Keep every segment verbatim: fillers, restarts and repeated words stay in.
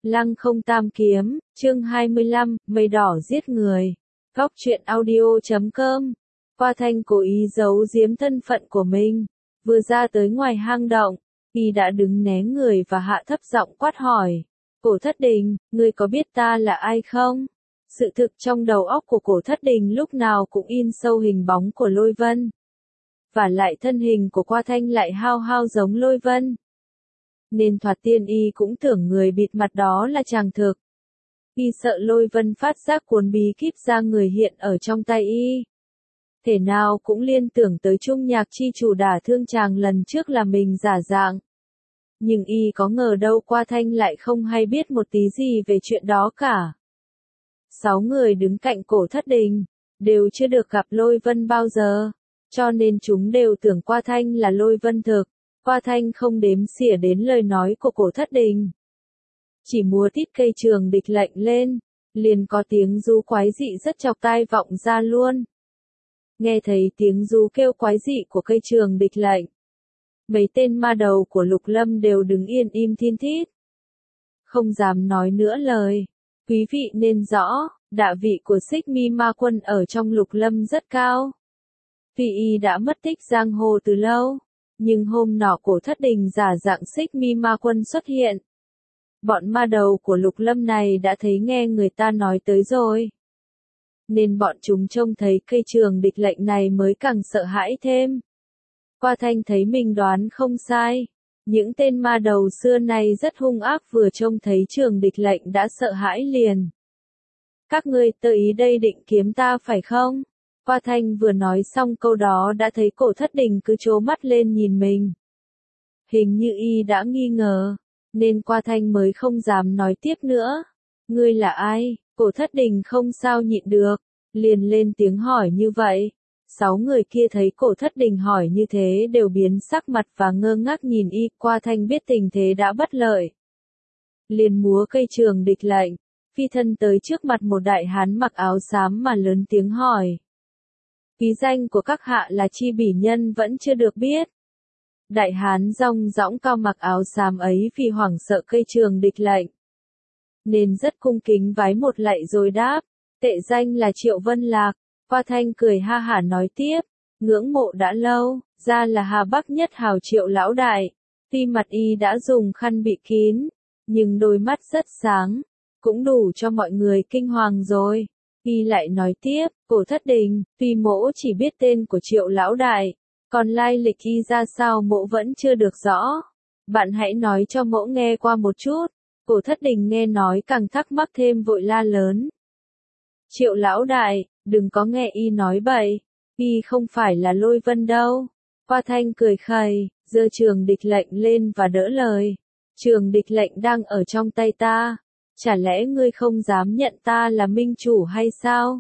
Lăng không tam kiếm, chương hai mươi lăm, mây đỏ giết người. Góc truyện audio chấm com. Qua Thanh cố ý giấu giếm thân phận của mình. Vừa ra tới ngoài hang động, y đã đứng né người và hạ thấp giọng quát hỏi. Cổ Thất Đình, ngươi có biết ta là ai không? Sự thực trong đầu óc của Cổ Thất Đình lúc nào cũng in sâu hình bóng của Lôi Vân. Và lại thân hình của Qua Thanh lại hao hao giống Lôi Vân. Nên thoạt tiên y cũng tưởng người bịt mặt đó là chàng thực. Y sợ Lôi Vân phát giác cuốn bí kíp ra người hiện ở trong tay y. Thể nào cũng liên tưởng tới Trung Nhạc chi chủ đả thương chàng lần trước là mình giả dạng. Nhưng y có ngờ đâu Qua Thanh lại không hay biết một tí gì về chuyện đó cả. Sáu người đứng cạnh Cổ Thất Đình, đều chưa được gặp Lôi Vân bao giờ, cho nên chúng đều tưởng Qua Thanh là Lôi Vân thực. Qua Thanh không đếm xỉa đến lời nói của Cổ Thất Đình. Chỉ múa tít cây trường địch lệnh lên, liền có tiếng rú quái dị rất chọc tai vọng ra luôn. Nghe thấy tiếng rú kêu quái dị của cây trường địch lệnh, mấy tên ma đầu của Lục Lâm đều đứng yên im thiên thít. Không dám nói nữa lời. Quý vị nên rõ, đạ vị của Xích Mi Ma Quân ở trong Lục Lâm rất cao. Tuy y đã mất tích giang hồ từ lâu, nhưng hôm nọ Cổ Thất Đình giả dạng Xích Mi Ma Quân xuất hiện. Bọn ma đầu của Lục Lâm này đã thấy nghe người ta nói tới rồi. Nên bọn chúng trông thấy cây trường địch lệnh này mới càng sợ hãi thêm. Qua Thanh thấy mình đoán không sai. Những tên ma đầu xưa này rất hung ác, vừa trông thấy trường địch lệnh đã sợ hãi liền. Các ngươi tự ý đây định kiếm ta phải không? Qua Thanh vừa nói xong câu đó đã thấy Cổ Thất Đình cứ trố mắt lên nhìn mình. Hình như y đã nghi ngờ, nên Qua Thanh mới không dám nói tiếp nữa. Ngươi là ai? Cổ Thất Đình không sao nhịn được, liền lên tiếng hỏi như vậy. Sáu người kia thấy Cổ Thất Đình hỏi như thế đều biến sắc mặt và ngơ ngác nhìn y. Qua Thanh biết tình thế đã bất lợi, liền múa cây trường địch lệnh, phi thân tới trước mặt một đại hán mặc áo xám mà lớn tiếng hỏi. Ký danh của các hạ là chi bỉ nhân vẫn chưa được biết. Đại hán rong rõng cao mặc áo xám ấy vì hoảng sợ cây trường địch lệnh, nên rất cung kính vái một lạy rồi đáp, tệ danh là Triệu Vân Lạc. Qua Thanh cười ha hả nói tiếp, ngưỡng mộ đã lâu, ra là Hà Bắc nhất hào Triệu lão đại. Tuy mặt y đã dùng khăn bị kín, nhưng đôi mắt rất sáng, cũng đủ cho mọi người kinh hoàng rồi. Y lại nói tiếp, Cổ Thất Đình, tuy mỗ chỉ biết tên của Triệu lão đại, còn lai lịch y ra sao mỗ vẫn chưa được rõ. Bạn hãy nói cho mỗ nghe qua một chút. Cổ Thất Đình nghe nói càng thắc mắc thêm vội la lớn. Triệu lão đại, đừng có nghe y nói bậy, y không phải là Lôi Vân đâu. Qua Thanh cười khẩy, giơ trường địch lệnh lên và đỡ lời. Trường địch lệnh đang ở trong tay ta, chả lẽ ngươi không dám nhận ta là minh chủ hay sao?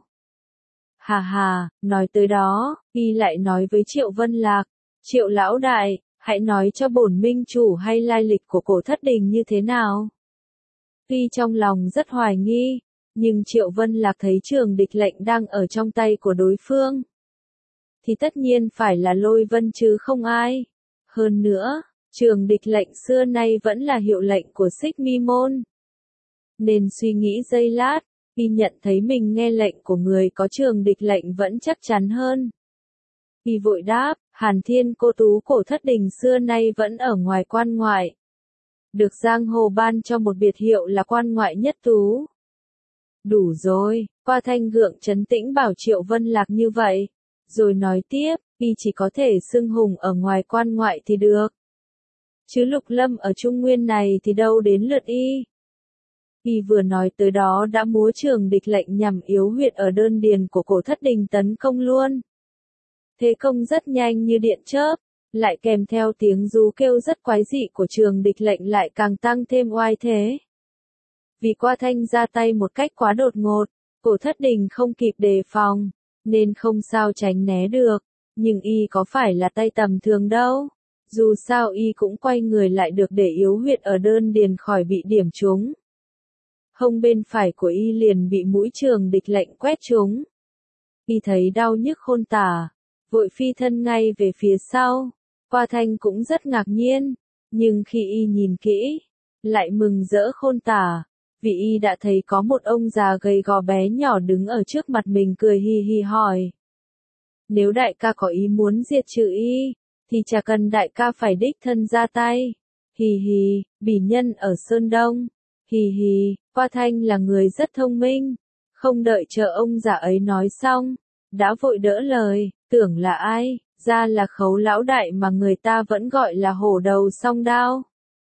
Hà hà, nói tới đó, y lại nói với Triệu Vân Lạc, Triệu lão đại, hãy nói cho bổn minh chủ hay lai lịch của Cổ Thất Đình như thế nào? Tuy trong lòng rất hoài nghi, nhưng Triệu Vân Lạc thấy trường địch lệnh đang ở trong tay của đối phương, thì tất nhiên phải là Lôi Vân chứ không ai. Hơn nữa, trường địch lệnh xưa nay vẫn là hiệu lệnh của Xích Mi Môn. Nên suy nghĩ giây lát, y nhận thấy mình nghe lệnh của người có trường địch lệnh vẫn chắc chắn hơn. Y vội đáp, Hàn Thiên cô tú Cổ Thất Đình xưa nay vẫn ở ngoài quan ngoại. Được giang hồ ban cho một biệt hiệu là quan ngoại nhất tú. Đủ rồi, Qua Thanh gượng trấn tĩnh bảo Triệu Vân Lạc như vậy, rồi nói tiếp, y chỉ có thể xưng hùng ở ngoài quan ngoại thì được. Chứ Lục Lâm ở Trung Nguyên này thì đâu đến lượt y. Y vừa nói tới đó đã múa trường địch lệnh nhằm yếu huyệt ở đơn điền của Cổ Thất Đình tấn công luôn. Thế công rất nhanh như điện chớp, lại kèm theo tiếng rú kêu rất quái dị của trường địch lệnh lại càng tăng thêm oai thế. Vì Qua Thanh ra tay một cách quá đột ngột, Cổ Thất Đình không kịp đề phòng, nên không sao tránh né được, nhưng y có phải là tay tầm thường đâu. Dù sao y cũng quay người lại được để yếu huyệt ở đơn điền khỏi bị điểm trúng. Hông bên phải của y liền bị mũi trường địch lệnh quét trúng. Y thấy đau nhức khôn tả, vội phi thân ngay về phía sau. Qua Thanh cũng rất ngạc nhiên, nhưng khi y nhìn kỹ, lại mừng rỡ khôn tả, vì y đã thấy có một ông già gầy gò bé nhỏ đứng ở trước mặt mình cười hì hì hỏi. Nếu đại ca có ý muốn diệt trừ y, thì chả cần đại ca phải đích thân ra tay. Hì hì, bỉ nhân ở Sơn Đông. Hì hì, Qua Thanh là người rất thông minh. Không đợi chờ ông già ấy nói xong, đã vội đỡ lời, tưởng là ai, ra là Khấu lão đại mà người ta vẫn gọi là hổ đầu song đao.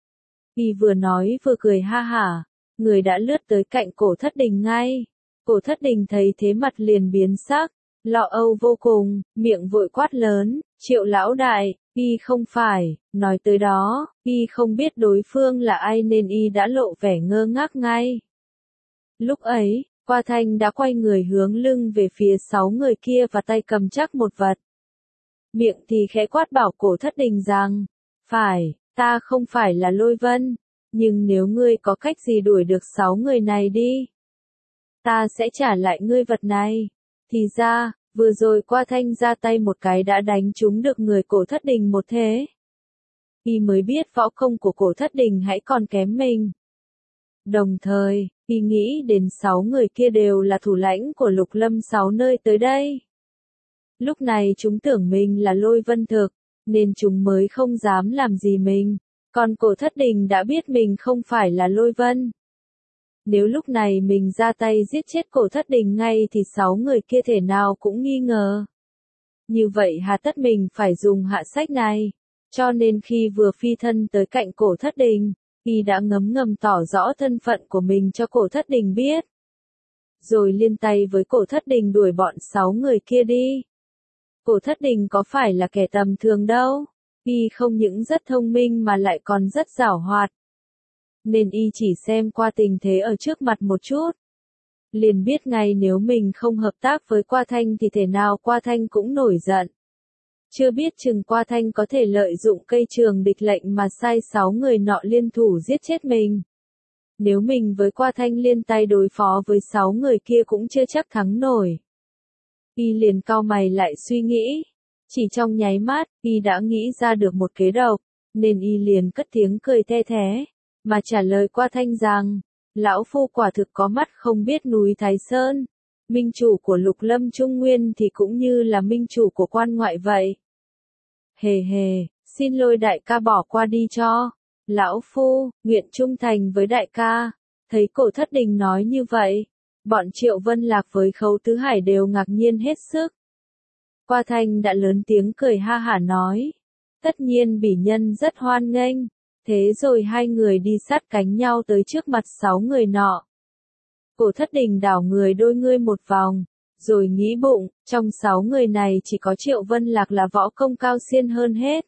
Y vừa nói vừa cười ha hả, người đã lướt tới cạnh Cổ Thất Đình ngay. Cổ Thất Đình thấy thế mặt liền biến sắc, lo âu vô cùng, miệng vội quát lớn, Triệu lão đại, y không phải, nói tới đó, y không biết đối phương là ai nên y đã lộ vẻ ngơ ngác ngay. Lúc ấy, Qua Thanh đã quay người hướng lưng về phía sáu người kia và tay cầm chắc một vật. Miệng thì khẽ quát bảo Cổ Thất Đình rằng, phải, ta không phải là Lôi Vân, nhưng nếu ngươi có cách gì đuổi được sáu người này đi, ta sẽ trả lại ngươi vật này. Thì ra, vừa rồi Qua Thanh ra tay một cái đã đánh trúng được người Cổ Thất Đình một thế. Y mới biết võ công của Cổ Thất Đình hãy còn kém mình. Đồng thời, y nghĩ đến sáu người kia đều là thủ lãnh của Lục Lâm sáu nơi tới đây. Lúc này chúng tưởng mình là Lôi Vân thực, nên chúng mới không dám làm gì mình, còn Cổ Thất Đình đã biết mình không phải là Lôi Vân. Nếu lúc này mình ra tay giết chết Cổ Thất Đình ngay thì sáu người kia thể nào cũng nghi ngờ. Như vậy hà tất mình phải dùng hạ sách này, cho nên khi vừa phi thân tới cạnh Cổ Thất Đình, y đã ngấm ngầm tỏ rõ thân phận của mình cho Cổ Thất Đình biết. Rồi liên tay với Cổ Thất Đình đuổi bọn sáu người kia đi. Cổ Thất Đình có phải là kẻ tầm thường đâu, y không những rất thông minh mà lại còn rất giảo hoạt. Nên y chỉ xem qua tình thế ở trước mặt một chút, liền biết ngay nếu mình không hợp tác với Qua Thanh thì thể nào Qua Thanh cũng nổi giận. Chưa biết chừng Qua Thanh có thể lợi dụng cây trường địch lệnh mà sai sáu người nọ liên thủ giết chết mình. Nếu mình với Qua Thanh liên tay đối phó với sáu người kia cũng chưa chắc thắng nổi. Y liền cau mày lại suy nghĩ. Chỉ trong nháy mắt, y đã nghĩ ra được một kế độc, nên y liền cất tiếng cười the thé, mà trả lời Qua Thanh rằng, lão phu quả thực có mắt không biết núi Thái Sơn. Minh chủ của Lục Lâm Trung Nguyên thì cũng như là minh chủ của quan ngoại vậy. Hề hề, xin Lôi đại ca bỏ qua đi cho. Lão phu, nguyện trung thành với đại ca. Thấy Cổ Thất Đình nói như vậy, bọn Triệu Vân Lạc với Khấu Tứ Hải đều ngạc nhiên hết sức. Qua Thanh đã lớn tiếng cười ha hả nói. Tất nhiên bỉ nhân rất hoan nghênh. Thế rồi hai người đi sát cánh nhau tới trước mặt sáu người nọ. Cổ Thất Đình đảo người đôi ngươi một vòng, rồi nghĩ bụng, trong sáu người này chỉ có Triệu Vân Lạc là võ công cao siên hơn hết.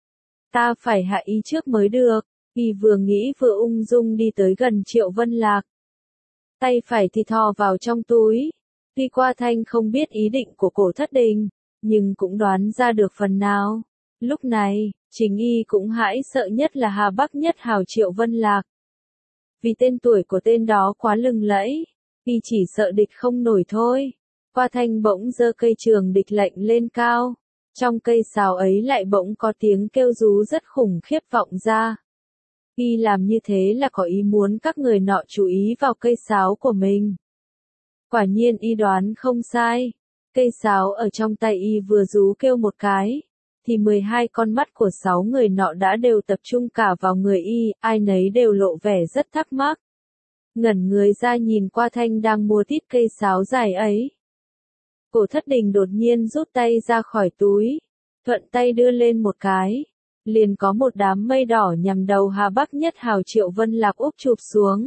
Ta phải hạ y trước mới được. Y vừa nghĩ vừa ung dung đi tới gần Triệu Vân Lạc. Tay phải thì thò vào trong túi. Tuy Qua Thanh không biết ý định của Cổ Thất Đình, nhưng cũng đoán ra được phần nào. Lúc này, chính y cũng hãi sợ nhất là Hà Bắc Nhất Hào Triệu Vân Lạc. Vì tên tuổi của tên đó quá lừng lẫy, y chỉ sợ địch không nổi thôi. Qua Thanh bỗng giơ cây trường địch lệnh lên cao. Trong cây sào ấy lại bỗng có tiếng kêu rú rất khủng khiếp vọng ra. Y làm như thế là có ý muốn các người nọ chú ý vào cây sáo của mình. Quả nhiên y đoán không sai. Cây sáo ở trong tay y vừa rú kêu một cái, thì mười hai con mắt của sáu người nọ đã đều tập trung cả vào người y, ai nấy đều lộ vẻ rất thắc mắc. Ngẩn người ra nhìn Qua Thanh đang múa tít cây sáo dài ấy. Cổ Thất Đình đột nhiên rút tay ra khỏi túi, thuận tay đưa lên một cái, liền có một đám mây đỏ nhằm đầu Hà Bắc Nhất Hào Triệu Vân Lạc úp chụp xuống.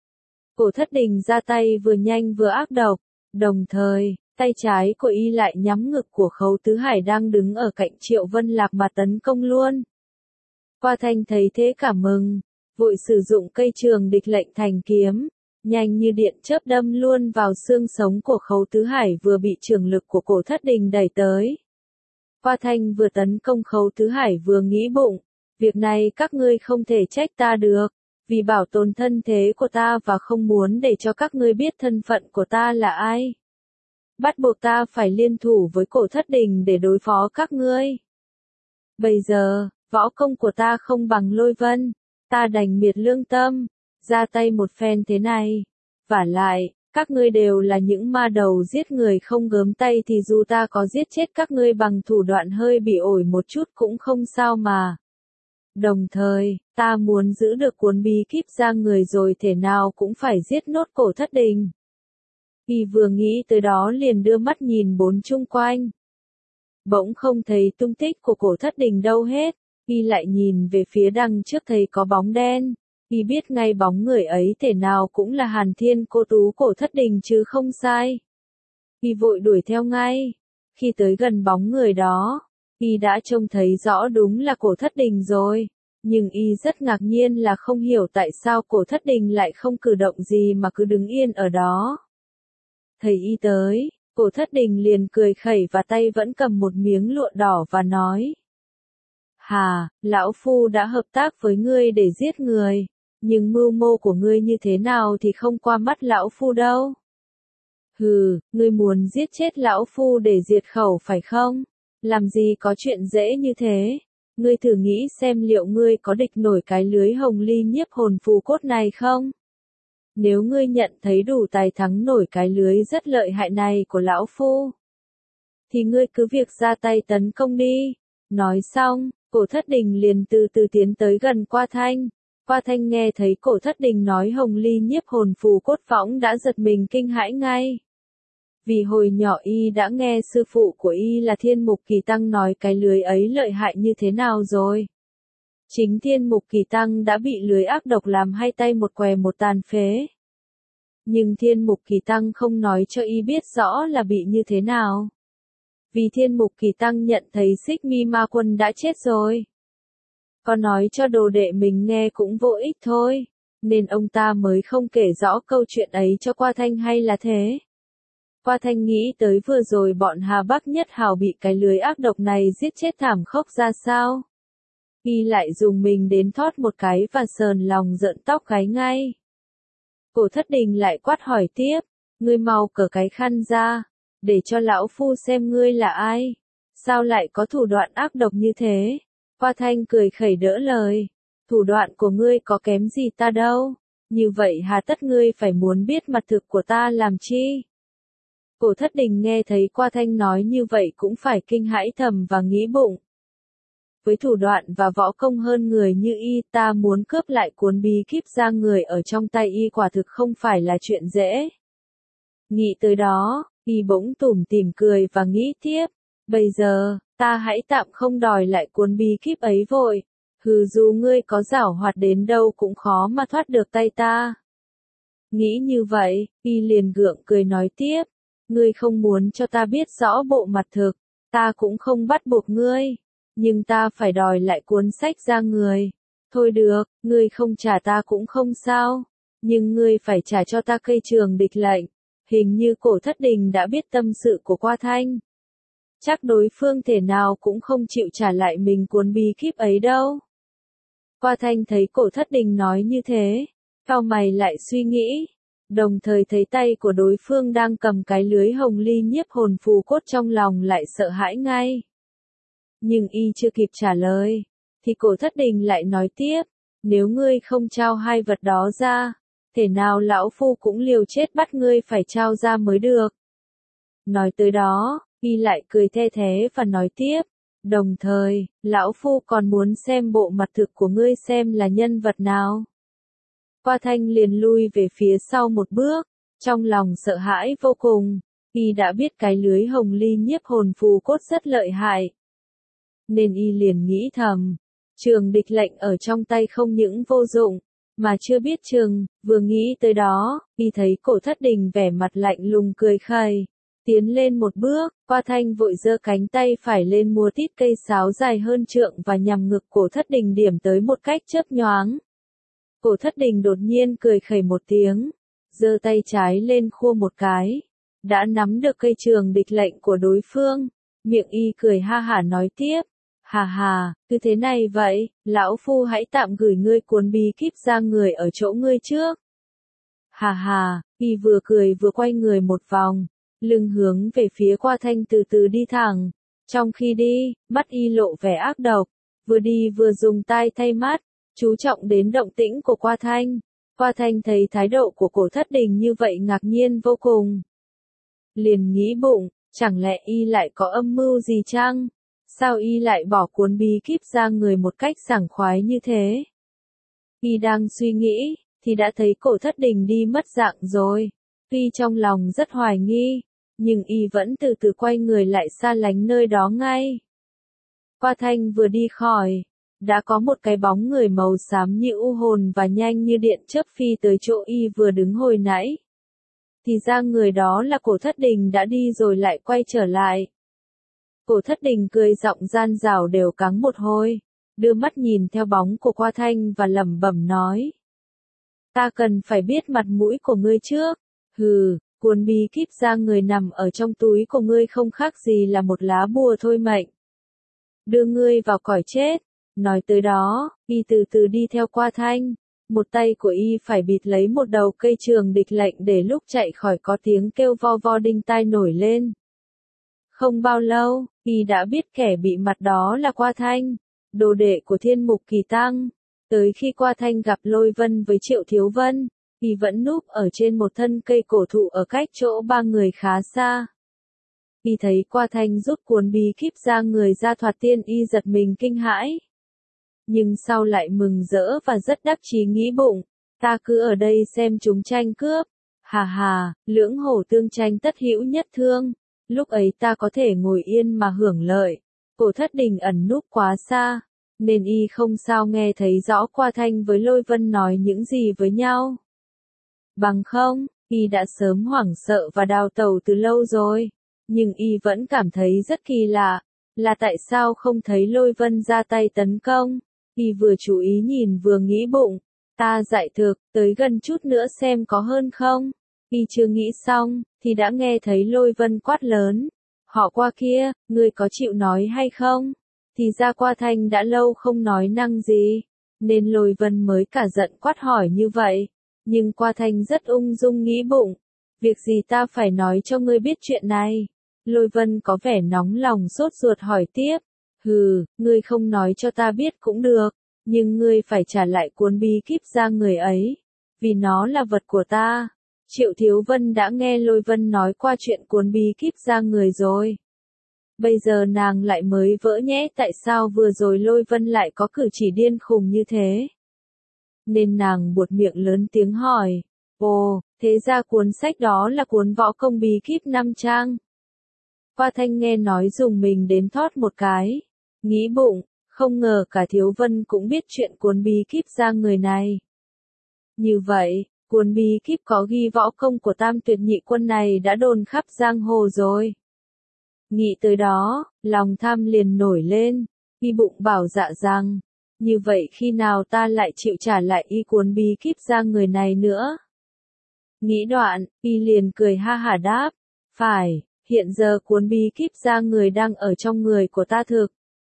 Cổ Thất Đình ra tay vừa nhanh vừa ác độc, đồng thời, tay trái của y lại nhắm ngực của Khấu Tứ Hải đang đứng ở cạnh Triệu Vân Lạc mà tấn công luôn. Qua Thanh thấy thế cảm mừng, vội sử dụng cây trường địch lệnh thành kiếm, nhanh như điện chớp đâm luôn vào xương sống của Khấu Tứ Hải vừa bị trường lực của Cổ Thất Đình đẩy tới. Qua Thanh vừa tấn công Khấu Tứ Hải vừa nghĩ bụng, việc này các ngươi không thể trách ta được, vì bảo tồn thân thế của ta và không muốn để cho các ngươi biết thân phận của ta là ai. Bắt buộc ta phải liên thủ với Cổ Thất Đình để đối phó các ngươi. Bây giờ, võ công của ta không bằng Lôi Vân, ta đành miệt lương tâm, ra tay một phen thế này. Vả lại, các ngươi đều là những ma đầu giết người không gớm tay thì dù ta có giết chết các ngươi bằng thủ đoạn hơi bị ổi một chút cũng không sao mà. Đồng thời, ta muốn giữ được cuốn bí kíp ra người rồi thể nào cũng phải giết nốt Cổ Thất Đình. Y vừa nghĩ tới đó liền đưa mắt nhìn bốn chung quanh. Bỗng không thấy tung tích của Cổ Thất Đình đâu hết, Y lại nhìn về phía đằng trước thấy có bóng đen. Y biết ngay bóng người ấy thể nào cũng là Hàn Thiên cô tú Cổ Thất Đình chứ không sai. Y vội đuổi theo ngay. Khi tới gần bóng người đó, Y đã trông thấy rõ đúng là Cổ Thất Đình rồi. Nhưng Y rất ngạc nhiên là không hiểu tại sao Cổ Thất Đình lại không cử động gì mà cứ đứng yên ở đó. Thấy Y tới, Cổ Thất Đình liền cười khẩy và tay vẫn cầm một miếng lụa đỏ và nói. Hà, lão phu đã hợp tác với ngươi để giết người, nhưng mưu mô của ngươi như thế nào thì không qua mắt lão phu đâu. Hừ, ngươi muốn giết chết lão phu để diệt khẩu phải không? Làm gì có chuyện dễ như thế? Ngươi thử nghĩ xem liệu ngươi có địch nổi cái lưới hồng ly nhiếp hồn phù cốt này không? Nếu ngươi nhận thấy đủ tài thắng nổi cái lưới rất lợi hại này của lão phu, thì ngươi cứ việc ra tay tấn công đi. Nói xong, Cổ Thất Đình liền từ từ tiến tới gần Qua Thanh. Qua Thanh nghe thấy Cổ Thất Đình nói hồng ly nhiếp hồn phù cốt võng đã giật mình kinh hãi ngay. Vì hồi nhỏ Y đã nghe sư phụ của Y là Thiên Mục Kỳ Tăng nói cái lưới ấy lợi hại như thế nào rồi. Chính Thiên Mục Kỳ Tăng đã bị lưới ác độc làm hai tay một què một tàn phế. Nhưng Thiên Mục Kỳ Tăng không nói cho Y biết rõ là bị như thế nào. Vì Thiên Mục Kỳ Tăng nhận thấy Xích Mi Ma Quân đã chết rồi. Có nói cho đồ đệ mình nghe cũng vô ích thôi, nên ông ta mới không kể rõ câu chuyện ấy cho Qua Thanh hay là thế. Qua Thanh nghĩ tới vừa rồi bọn Hà Bắc Nhất Hào bị cái lưới ác độc này giết chết thảm khốc ra sao. Y lại dùng mình đến thoát một cái và sờn lòng rợn tóc gáy ngay. Cổ Thất Đình lại quát hỏi tiếp, ngươi mau cởi cái khăn ra, để cho lão phu xem ngươi là ai, sao lại có thủ đoạn ác độc như thế. Qua Thanh cười khẩy đỡ lời, thủ đoạn của ngươi có kém gì ta đâu, như vậy hà tất ngươi phải muốn biết mặt thực của ta làm chi. Cổ Thất Đình nghe thấy Qua Thanh nói như vậy cũng phải kinh hãi thầm và nghĩ bụng. Với thủ đoạn và võ công hơn người như Y, ta muốn cướp lại cuốn bí kíp ra người ở trong tay Y quả thực không phải là chuyện dễ. Nghĩ tới đó, Y bỗng tủm tỉm cười và nghĩ tiếp, bây giờ, ta hãy tạm không đòi lại cuốn bí kíp ấy vội, hừ dù ngươi có giảo hoạt đến đâu cũng khó mà thoát được tay ta. Nghĩ như vậy, Y liền gượng cười nói tiếp, ngươi không muốn cho ta biết rõ bộ mặt thực, ta cũng không bắt buộc ngươi, nhưng ta phải đòi lại cuốn sách ra người. Thôi được, ngươi không trả ta cũng không sao, nhưng ngươi phải trả cho ta cây trường địch lệnh. Hình như Cổ Thất Đình đã biết tâm sự của Qua Thanh. Chắc đối phương thể nào cũng không chịu trả lại mình cuốn bí kíp ấy đâu. Qua Thanh thấy Cổ Thất Đình nói như thế, cau mày lại suy nghĩ, đồng thời thấy tay của đối phương đang cầm cái lưới hồng ly nhiếp hồn phù cốt trong lòng lại sợ hãi ngay. Nhưng Y chưa kịp trả lời, thì Cổ Thất Đình lại nói tiếp, nếu ngươi không trao hai vật đó ra, thể nào lão phu cũng liều chết bắt ngươi phải trao ra mới được. Nói tới đó, Y lại cười the thế và nói tiếp, đồng thời, lão phu còn muốn xem bộ mặt thực của ngươi xem là nhân vật nào. Qua Thanh liền lui về phía sau một bước, trong lòng sợ hãi vô cùng, Y đã biết cái lưới hồng ly nhiếp hồn phù cốt rất lợi hại. Nên Y liền nghĩ thầm, trường địch lệnh ở trong tay không những vô dụng, mà chưa biết chừng. Vừa nghĩ tới đó, Y thấy Cổ Thất Đình vẻ mặt lạnh lùng cười khẩy, tiến lên một bước. Qua Thanh vội giơ cánh tay phải lên múa tít cây sáo dài hơn trượng và nhằm ngực Cổ Thất Đình điểm tới một cách chớp nhoáng. Cổ Thất Đình đột nhiên cười khẩy một tiếng, giơ tay trái lên khua một cái, đã nắm được cây trường địch lệnh của đối phương. Miệng Y cười ha hả nói tiếp, hà hà, cứ thế này vậy, lão phu hãy tạm gửi ngươi cuốn bí kíp ra người ở chỗ ngươi trước. Hà hà, Y vừa cười vừa quay người một vòng, lưng hướng về phía Qua Thanh từ từ đi thẳng. Trong khi đi, mắt Y lộ vẻ ác độc, vừa đi vừa dùng tay thay mắt, chú trọng đến động tĩnh của Qua Thanh. Qua Thanh thấy thái độ của Cổ Thất Đình như vậy ngạc nhiên vô cùng. Liền nghĩ bụng, chẳng lẽ y lại có âm mưu gì chăng? Sao y lại bỏ cuốn bí kíp ra người một cách sảng khoái như thế? Y đang suy nghĩ, thì đã thấy Cổ Thất Đình đi mất dạng rồi. Tuy trong lòng rất hoài nghi, nhưng y vẫn từ từ quay người lại xa lánh nơi đó ngay. Qua Thanh vừa đi khỏi, đã có một cái bóng người màu xám như u hồn và nhanh như điện chớp phi tới chỗ y vừa đứng hồi nãy. Thì ra người đó là Cổ Thất Đình đã đi rồi lại quay trở lại. Cổ Thất Đình cười giọng gian dảo đều cắng một hồi, đưa mắt nhìn theo bóng của Qua Thanh và lẩm bẩm nói. Ta cần phải biết mặt mũi của ngươi trước. Hừ, cuốn bí kíp ra người nằm ở trong túi của ngươi không khác gì là một lá bùa thôi mệnh. Đưa ngươi vào cõi chết. Nói tới đó, y từ từ đi theo Qua Thanh. Một tay của y phải bịt lấy một đầu cây trường địch lệnh để lúc chạy khỏi có tiếng kêu vo vo đinh tai nổi lên. Không bao lâu, y đã biết kẻ bị mặt đó là Qua Thanh, đồ đệ của Thiên Mục Kỳ Tăng. Tới khi Qua Thanh gặp Lôi Vân với Triệu Thiếu Vân, y vẫn núp ở trên một thân cây cổ thụ ở cách chỗ ba người khá xa. Y thấy Qua Thanh rút cuốn bí kíp ra người ra thoạt tiên y giật mình kinh hãi. Nhưng sau lại mừng rỡ và rất đắc chí nghĩ bụng, ta cứ ở đây xem chúng tranh cướp. Hà hà, lưỡng hổ tương tranh tất hữu nhất thương, lúc ấy ta có thể ngồi yên mà hưởng lợi. Cổ Thất Đình ẩn núp quá xa, nên y không sao nghe thấy rõ Qua Thanh với Lôi Vân nói những gì với nhau. Bằng không, y đã sớm hoảng sợ và đào tẩu từ lâu rồi, nhưng y vẫn cảm thấy rất kỳ lạ, là tại sao không thấy Lôi Vân ra tay tấn công. Y vừa chú ý nhìn vừa nghĩ bụng, ta dạy thực, tới gần chút nữa xem có hơn không. Y chưa nghĩ xong, thì đã nghe thấy Lôi Vân quát lớn. Họ Qua kia, ngươi có chịu nói hay không? Thì ra Qua Thanh đã lâu không nói năng gì, nên Lôi Vân mới cả giận quát hỏi như vậy. Nhưng Qua Thanh rất ung dung nghĩ bụng, việc gì ta phải nói cho ngươi biết chuyện này? Lôi Vân có vẻ nóng lòng sốt ruột hỏi tiếp. Hừ, ngươi không nói cho ta biết cũng được, nhưng ngươi phải trả lại cuốn bí kíp ra người ấy, vì nó là vật của ta. Triệu Thiếu Vân đã nghe Lôi Vân nói qua chuyện cuốn bí kíp ra người rồi. Bây giờ nàng lại mới vỡ nhẽ tại sao vừa rồi Lôi Vân lại có cử chỉ điên khùng như thế. Nên nàng buột miệng lớn tiếng hỏi, ồ, thế ra cuốn sách đó là cuốn võ công bí kíp năm trang. Qua Thanh nghe nói dùng mình đến thót một cái, nghĩ bụng, không ngờ cả Thiếu Vân cũng biết chuyện cuốn bí kíp ra người này. Như vậy, cuốn bí kíp có ghi võ công của Tam Tuyệt Nhị Quân này đã đồn khắp giang hồ rồi. Nghĩ tới đó, lòng tham liền nổi lên, y bụng bảo dạ rằng, như vậy khi nào ta lại chịu trả lại y cuốn bí kíp ra người này nữa. Nghĩ đoạn, y liền cười ha hả đáp, phải, hiện giờ cuốn bí kíp ra người đang ở trong người của ta thực.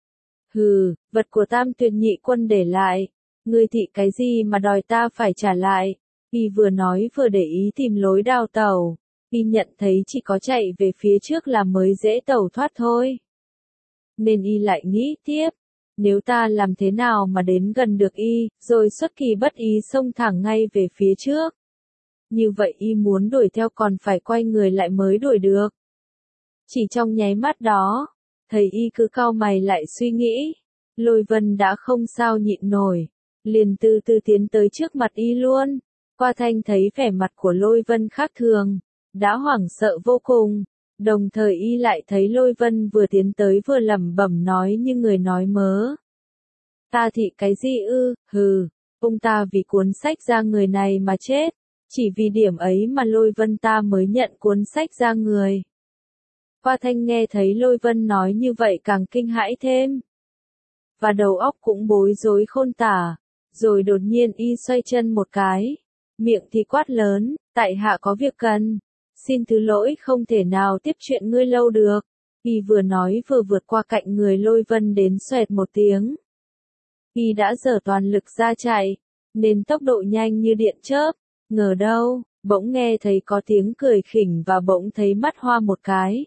Hừ, vật của Tam Tuyệt Nhị Quân để lại, ngươi thị cái gì mà đòi ta phải trả lại? Y vừa nói vừa để ý tìm lối đào tẩu, y nhận thấy chỉ có chạy về phía trước là mới dễ tẩu thoát thôi. Nên y lại nghĩ tiếp, nếu ta làm thế nào mà đến gần được y, rồi xuất kỳ bất ý xông thẳng ngay về phía trước. Như vậy y muốn đuổi theo còn phải quay người lại mới đuổi được. Chỉ trong nháy mắt đó, thầy y cứ cau mày lại suy nghĩ, Lôi Vân đã không sao nhịn nổi, liền từ từ tiến tới trước mặt y luôn. Qua Thanh thấy vẻ mặt của Lôi Vân khác thường, đã hoảng sợ vô cùng, đồng thời y lại thấy Lôi Vân vừa tiến tới vừa lẩm bẩm nói như người nói mớ. Ta thị cái gì ư, hừ, ông ta vì cuốn sách ra người này mà chết, chỉ vì điểm ấy mà Lôi Vân ta mới nhận cuốn sách ra người. Qua Thanh nghe thấy Lôi Vân nói như vậy càng kinh hãi thêm. Và đầu óc cũng bối rối khôn tả, rồi đột nhiên y xoay chân một cái, miệng thì quát lớn, tại hạ có việc cần, xin thứ lỗi không thể nào tiếp chuyện ngươi lâu được. Y vừa nói vừa vượt qua cạnh người Lôi Vân đến xoẹt một tiếng. Y đã giở toàn lực ra chạy, nên tốc độ nhanh như điện chớp, ngờ đâu, bỗng nghe thấy có tiếng cười khỉnh và bỗng thấy mắt hoa một cái.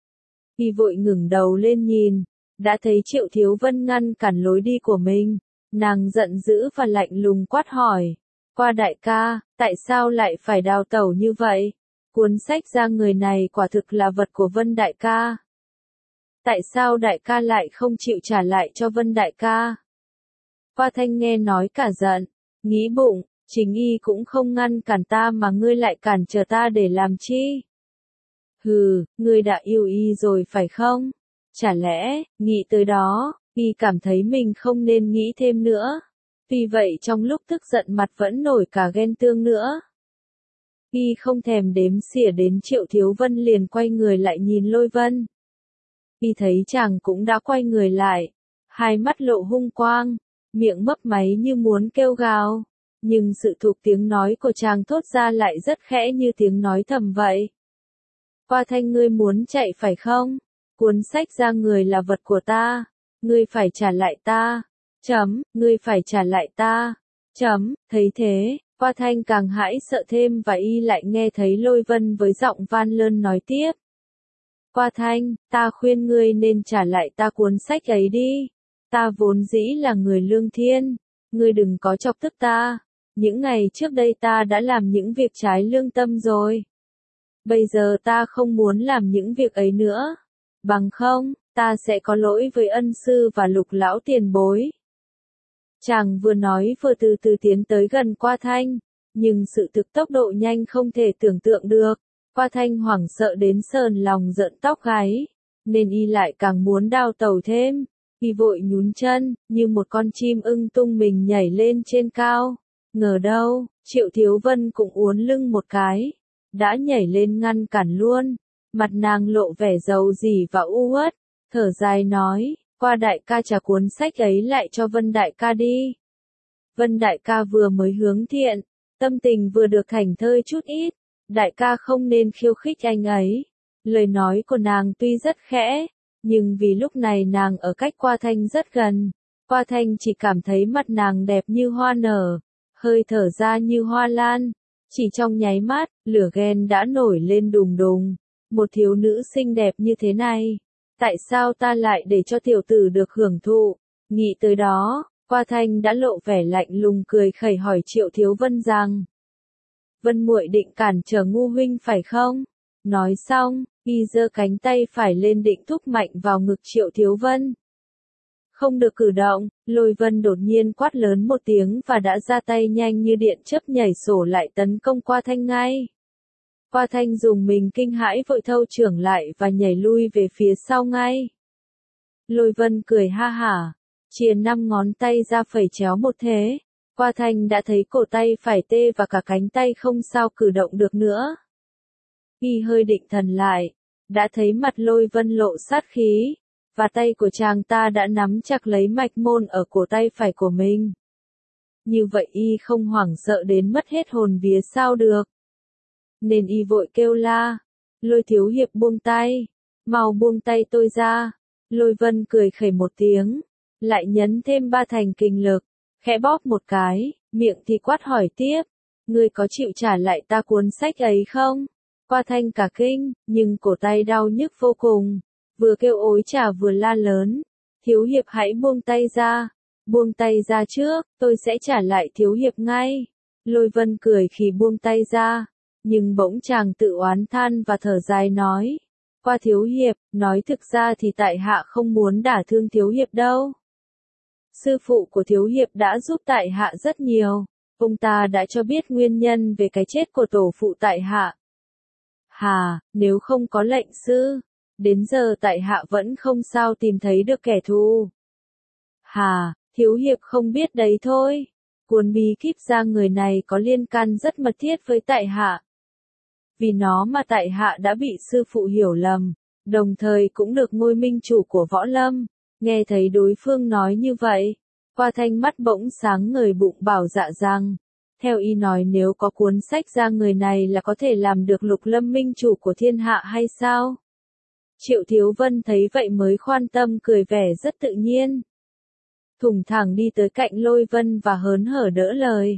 Y vội ngừng đầu lên nhìn, đã thấy Triệu Thiếu Vân ngăn cản lối đi của mình, nàng giận dữ và lạnh lùng quát hỏi, Qua đại ca, tại sao lại phải đào tẩu như vậy? Cuốn sách ra người này quả thực là vật của Vân đại ca. Tại sao đại ca lại không chịu trả lại cho Vân đại ca? Qua Thanh nghe nói cả giận, nghĩ bụng, chính y cũng không ngăn cản ta mà ngươi lại cản trở ta để làm chi? Hừ, ngươi đã yêu y rồi phải không? Chả lẽ, nghĩ tới đó, y cảm thấy mình không nên nghĩ thêm nữa. Vì vậy trong lúc tức giận mặt vẫn nổi cả ghen tương nữa. Y không thèm đếm xỉa đến Triệu Thiếu Vân liền quay người lại nhìn Lôi Vân. Y thấy chàng cũng đã quay người lại, hai mắt lộ hung quang, miệng mấp máy như muốn kêu gào, nhưng sự thuộc tiếng nói của chàng thốt ra lại rất khẽ như tiếng nói thầm vậy. Qua Thanh, ngươi muốn chạy phải không? Cuốn sách ra người là vật của ta, ngươi phải trả lại ta. Chấm, ngươi phải trả lại ta. Chấm, thấy thế, Qua Thanh càng hãi sợ thêm và y lại nghe thấy Lôi Vân với giọng van lơn nói tiếp. Qua Thanh, ta khuyên ngươi nên trả lại ta cuốn sách ấy đi. Ta vốn dĩ là người lương thiên, ngươi đừng có chọc tức ta. Những ngày trước đây ta đã làm những việc trái lương tâm rồi. Bây giờ ta không muốn làm những việc ấy nữa. Bằng không, ta sẽ có lỗi với ân sư và Lục lão tiền bối. Chàng vừa nói vừa từ từ tiến tới gần Qua Thanh, nhưng sự thực tốc độ nhanh không thể tưởng tượng được. Qua Thanh hoảng sợ đến sờn lòng rợn tóc gáy, nên y lại càng muốn đào tẩu thêm. Y vội nhún chân, như một con chim ưng tung mình nhảy lên trên cao. Ngờ đâu, Triệu Thiếu Vân cũng uốn lưng một cái, đã nhảy lên ngăn cản luôn. Mặt nàng lộ vẻ dầu dỉ và u uất, thở dài nói, Qua đại ca trả cuốn sách ấy lại cho Vân đại ca đi. Vân đại ca vừa mới hướng thiện, tâm tình vừa được thảnh thơi chút ít, đại ca không nên khiêu khích anh ấy. Lời nói của nàng tuy rất khẽ, nhưng vì lúc này nàng ở cách Qua Thanh rất gần, Qua Thanh chỉ cảm thấy mặt nàng đẹp như hoa nở, hơi thở ra như hoa lan. Chỉ trong nháy mắt, lửa ghen đã nổi lên đùng đùng. Một thiếu nữ xinh đẹp như thế này, tại sao ta lại để cho tiểu tử được hưởng thụ? Nghĩ tới đó, Qua Thanh đã lộ vẻ lạnh lùng cười khẩy hỏi Triệu Thiếu Vân rằng: Vân muội định cản trở Ngu huynh phải không? Nói xong, y giơ cánh tay phải lên định thúc mạnh vào ngực Triệu Thiếu Vân. Không được cử động, Lôi Vân đột nhiên quát lớn một tiếng và đã ra tay nhanh như điện chớp nhảy sổ lại tấn công Qua Thanh ngay. Qua Thanh dùng mình kinh hãi vội thâu trưởng lại và nhảy lui về phía sau ngay. Lôi Vân cười ha hả, chia năm ngón tay ra phẩy chéo một thế. Qua Thanh đã thấy cổ tay phải tê và cả cánh tay không sao cử động được nữa. Y hơi định thần lại, đã thấy mặt Lôi Vân lộ sát khí, và tay của chàng ta đã nắm chặt lấy mạch môn ở cổ tay phải của mình. Như vậy y không hoảng sợ đến mất hết hồn vía sao được. Nên y vội kêu la, Lôi thiếu hiệp buông tay, mau buông tay tôi ra. Lôi Vân cười khẩy một tiếng, lại nhấn thêm ba thành kình lực, khẽ bóp một cái, miệng thì quát hỏi tiếp, ngươi có chịu trả lại ta cuốn sách ấy không? Qua Thanh cả kinh, nhưng cổ tay đau nhức vô cùng, vừa kêu ối chà vừa la lớn, thiếu hiệp hãy buông tay ra, buông tay ra trước, tôi sẽ trả lại thiếu hiệp ngay. Lôi Vân cười khi buông tay ra, nhưng bỗng chàng tự oán than và thở dài nói, Qua thiếu hiệp, nói thực ra thì tại hạ không muốn đả thương thiếu hiệp đâu. Sư phụ của thiếu hiệp đã giúp tại hạ rất nhiều, ông ta đã cho biết nguyên nhân về cái chết của tổ phụ tại hạ. Hà, nếu không có lệnh sư, đến giờ tại hạ vẫn không sao tìm thấy được kẻ thù. Hà, thiếu hiệp không biết đấy thôi, cuốn bí kíp ra người này có liên can rất mật thiết với tại hạ. Vì nó mà tại hạ đã bị sư phụ hiểu lầm, đồng thời cũng được ngôi minh chủ của võ lâm. Nghe thấy đối phương nói như vậy, Qua Thanh mắt bỗng sáng ngời bụng bảo dạ rằng, theo y nói nếu có cuốn sách ra người này là có thể làm được Lục Lâm minh chủ của thiên hạ hay sao? Triệu Thiếu Vân thấy vậy mới khoan tâm cười vẻ rất tự nhiên. Thủng thẳng đi tới cạnh Lôi Vân và hớn hở đỡ lời.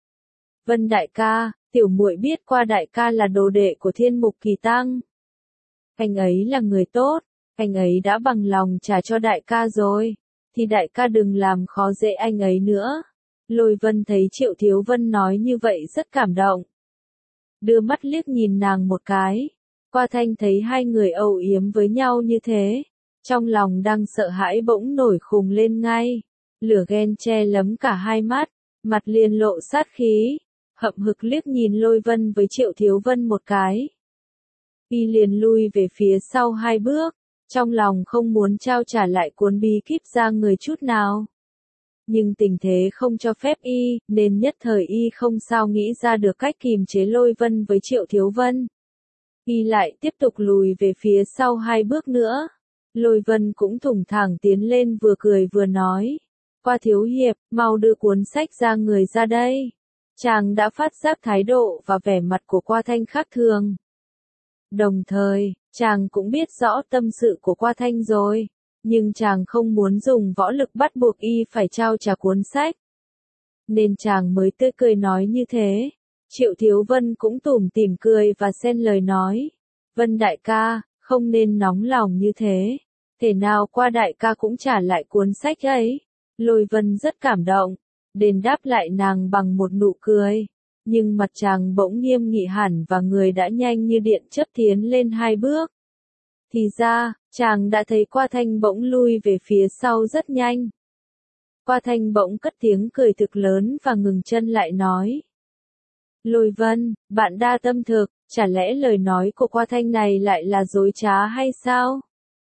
Vân đại ca, tiểu muội biết Qua đại ca là đồ đệ của Thiên Mục Kỳ Tăng. Anh ấy là người tốt, anh ấy đã bằng lòng trả cho đại ca rồi, thì đại ca đừng làm khó dễ anh ấy nữa. Lôi Vân thấy Triệu Thiếu Vân nói như vậy rất cảm động. Đưa mắt liếc nhìn nàng một cái. Qua Thanh thấy hai người âu yếm với nhau như thế. Trong lòng đang sợ hãi bỗng nổi khùng lên ngay. Lửa ghen che lấm cả hai mắt. Mặt liền lộ sát khí. Hậm hực liếc nhìn Lôi Vân với Triệu Thiếu Vân một cái. Y liền lui về phía sau hai bước. Trong lòng không muốn trao trả lại cuốn bí kíp ra người chút nào. Nhưng tình thế không cho phép y, nên nhất thời y không sao nghĩ ra được cách kìm chế Lôi Vân với Triệu Thiếu Vân. Y lại tiếp tục lùi về phía sau hai bước nữa. Lôi Vân cũng thủng thẳng tiến lên vừa cười vừa nói. Qua thiếu hiệp, mau đưa cuốn sách ra người ra đây. Chàng đã phát giác thái độ và vẻ mặt của Qua Thanh khác thường. Đồng thời, chàng cũng biết rõ tâm sự của Qua Thanh rồi. Nhưng chàng không muốn dùng võ lực bắt buộc y phải trao trả cuốn sách. Nên chàng mới tươi cười nói như thế. Triệu Thiếu Vân cũng tủm tỉm cười và xen lời nói. Vân đại ca, không nên nóng lòng như thế. Thể nào Qua đại ca cũng trả lại cuốn sách ấy. Lôi Vân rất cảm động. Đền đáp lại nàng bằng một nụ cười. Nhưng mặt chàng bỗng nghiêm nghị hẳn và người đã nhanh như điện chớp tiến lên hai bước. Thì ra, chàng đã thấy Qua Thanh bỗng lui về phía sau rất nhanh. Qua Thanh bỗng cất tiếng cười thực lớn và ngừng chân lại nói. Lôi Vân, bạn đa tâm thực, chả lẽ lời nói của Qua Thanh này lại là dối trá hay sao?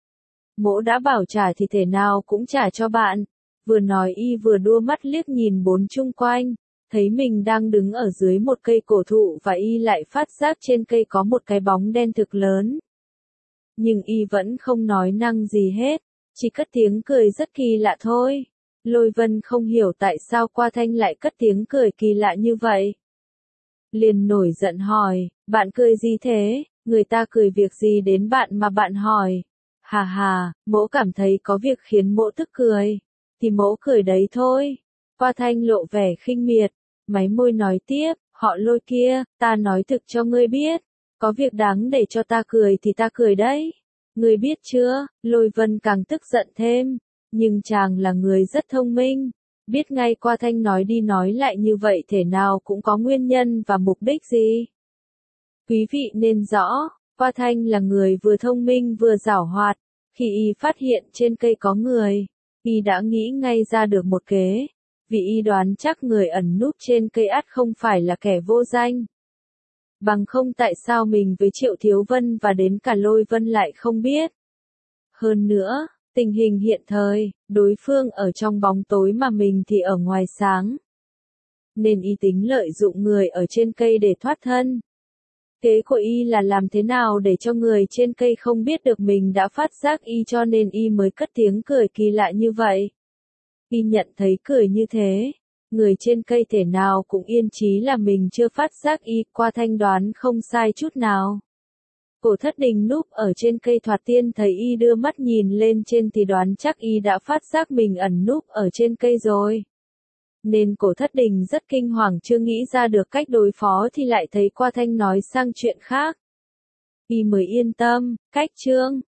Mỗ đã bảo trả thì thể nào cũng trả cho bạn. Vừa nói y vừa đua mắt liếc nhìn bốn chung quanh, thấy mình đang đứng ở dưới một cây cổ thụ và y lại phát giác trên cây có một cái bóng đen thực lớn. Nhưng y vẫn không nói năng gì hết, chỉ cất tiếng cười rất kỳ lạ thôi. Lôi Vân không hiểu tại sao Qua Thanh lại cất tiếng cười kỳ lạ như vậy. Liền nổi giận hỏi, bạn cười gì thế, người ta cười việc gì đến bạn mà bạn hỏi. Hà hà, mỗ cảm thấy có việc khiến mỗ tức cười, thì mỗ cười đấy thôi. Qua Thanh lộ vẻ khinh miệt, máy môi nói tiếp, họ Lôi kia, ta nói thực cho ngươi biết. Có việc đáng để cho ta cười thì ta cười đấy. Ngươi biết chưa, Lôi Vân càng tức giận thêm. Nhưng chàng là người rất thông minh. Biết ngay Qua Thanh nói đi nói lại như vậy thể nào cũng có nguyên nhân và mục đích gì. Quý vị nên rõ, Qua Thanh là người vừa thông minh vừa giảo hoạt. Khi y phát hiện trên cây có người, y đã nghĩ ngay ra được một kế. Vì y đoán chắc người ẩn núp trên cây ắt không phải là kẻ vô danh. Bằng không tại sao mình với Triệu Thiếu Vân và đến cả Lôi Vân lại không biết. Hơn nữa, tình hình hiện thời, đối phương ở trong bóng tối mà mình thì ở ngoài sáng. Nên y tính lợi dụng người ở trên cây để thoát thân. Kế của y là làm thế nào để cho người trên cây không biết được mình đã phát giác y cho nên y mới cất tiếng cười kỳ lạ như vậy. Y nhận thấy cười như thế. Người trên cây thể nào cũng yên chí là mình chưa phát giác y, Qua Thanh đoán không sai chút nào. Cổ Thất Đình núp ở trên cây thoạt tiên thấy y đưa mắt nhìn lên trên thì đoán chắc y đã phát giác mình ẩn núp ở trên cây rồi. Nên Cổ Thất Đình rất kinh hoàng chưa nghĩ ra được cách đối phó thì lại thấy Qua Thanh nói sang chuyện khác. Y mới yên tâm, cách chương.